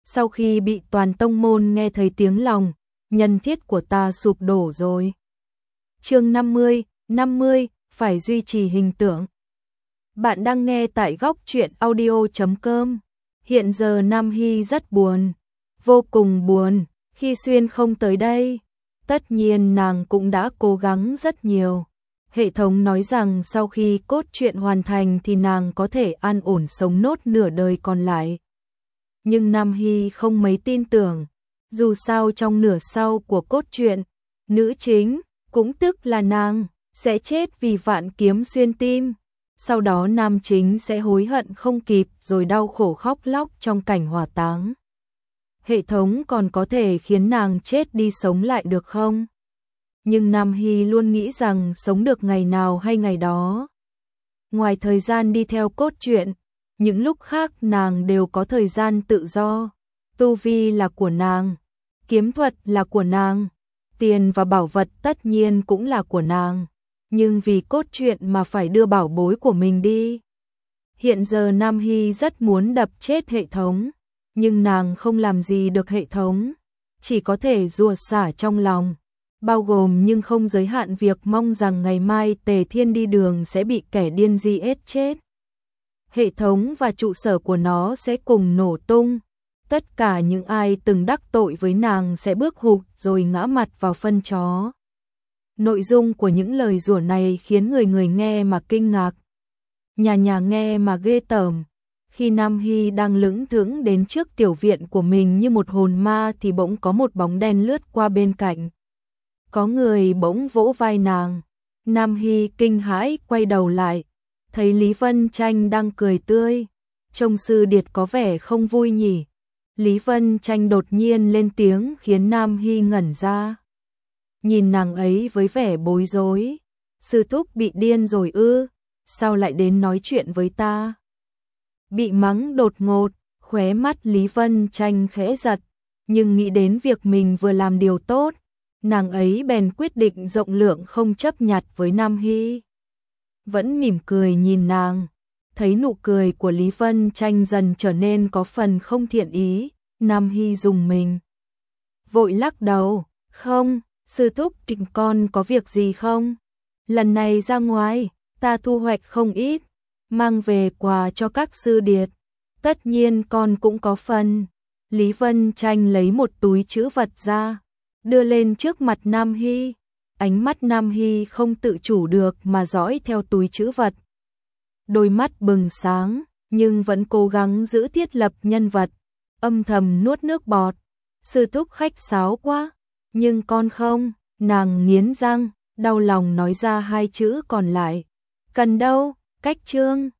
sau khi bị toàn tông môn nghe thấy tiếng lòng, nhân thiết của ta sụp đổ rồi. Chương 50, phải duy trì hình tượng. Bạn đang nghe tại góc truyện audio.com. Hiện giờ Nam Hy rất buồn, vô cùng buồn, khi Xuyên không tới đây. Tất nhiên nàng cũng đã cố gắng rất nhiều. Hệ thống nói rằng sau khi cốt truyện hoàn thành thì nàng có thể an ổn sống nốt nửa đời còn lại. Nhưng Nam Hy không mấy tin tưởng, dù sao trong nửa sau của cốt truyện, nữ chính, cũng tức là nàng, sẽ chết vì vạn kiếm xuyên tim. Sau đó nam chính sẽ hối hận không kịp rồi đau khổ khóc lóc trong cảnh hỏa táng. Hệ thống còn có thể khiến nàng chết đi sống lại được không? Nhưng Nam Hy luôn nghĩ rằng sống được ngày nào hay ngày đó. Ngoài thời gian đi theo cốt truyện, những lúc khác nàng đều có thời gian tự do. Tu vi là của nàng, kiếm thuật là của nàng, tiền và bảo vật tất nhiên cũng là của nàng. Nhưng vì cốt truyện mà phải đưa bảo bối của mình đi. Hiện giờ Nam Hy rất muốn đập chết hệ thống, nhưng nàng không làm gì được hệ thống, chỉ có thể rủa xả trong lòng, bao gồm nhưng không giới hạn việc mong rằng ngày mai Tề Thiên đi đường sẽ bị kẻ điên giết chết. Hệ thống và trụ sở của nó sẽ cùng nổ tung, tất cả những ai từng đắc tội với nàng sẽ bước hụt rồi ngã mặt vào phân chó. Nội dung của những lời rủa này khiến người nghe mà kinh ngạc, nhà nghe mà ghê tởm. Khi Nam Hy đang lững thững đến trước tiểu viện của mình như một hồn ma thì bỗng có một bóng đen lướt qua bên cạnh. Có người bỗng vỗ vai nàng. Nam Hy kinh hãi quay đầu lại, thấy Lý Vân Tranh đang cười tươi. Trông Sư Điệt có vẻ không vui nhỉ? Lý Vân Tranh đột nhiên lên tiếng khiến Nam Hy ngẩn ra. Nhìn nàng ấy với vẻ bối rối. Sư thúc bị điên rồi ư? Sao lại đến nói chuyện với ta? Bị mắng đột ngột, khóe mắt Lý Vân Tranh khẽ giật, nhưng nghĩ đến việc mình vừa làm điều tốt, nàng ấy bèn quyết định rộng lượng không chấp nhặt với Nam Hy. Vẫn mỉm cười nhìn nàng, thấy nụ cười của Lý Vân Tranh dần trở nên có phần không thiện ý, Nam Hy rùng mình. Vội lắc đầu, không, sư thúc Trịnh con có việc gì không? Lần này ra ngoài, ta thu hoạch không ít, mang về quà cho các sư điệt. Tất nhiên con cũng có phần. Lý Vân Tranh lấy một túi trữ vật ra, đưa lên trước mặt Nam Hy. Ánh mắt Nam Hy không tự chủ được mà dõi theo túi trữ vật. Đôi mắt bừng sáng, nhưng vẫn cố gắng giữ thiết lập nhân vật, âm thầm nuốt nước bọt. Sư thúc khách sáo quá, nhưng con không. Nàng nghiến răng, đau lòng nói ra hai chữ còn lại. Cần đâu, cách trương.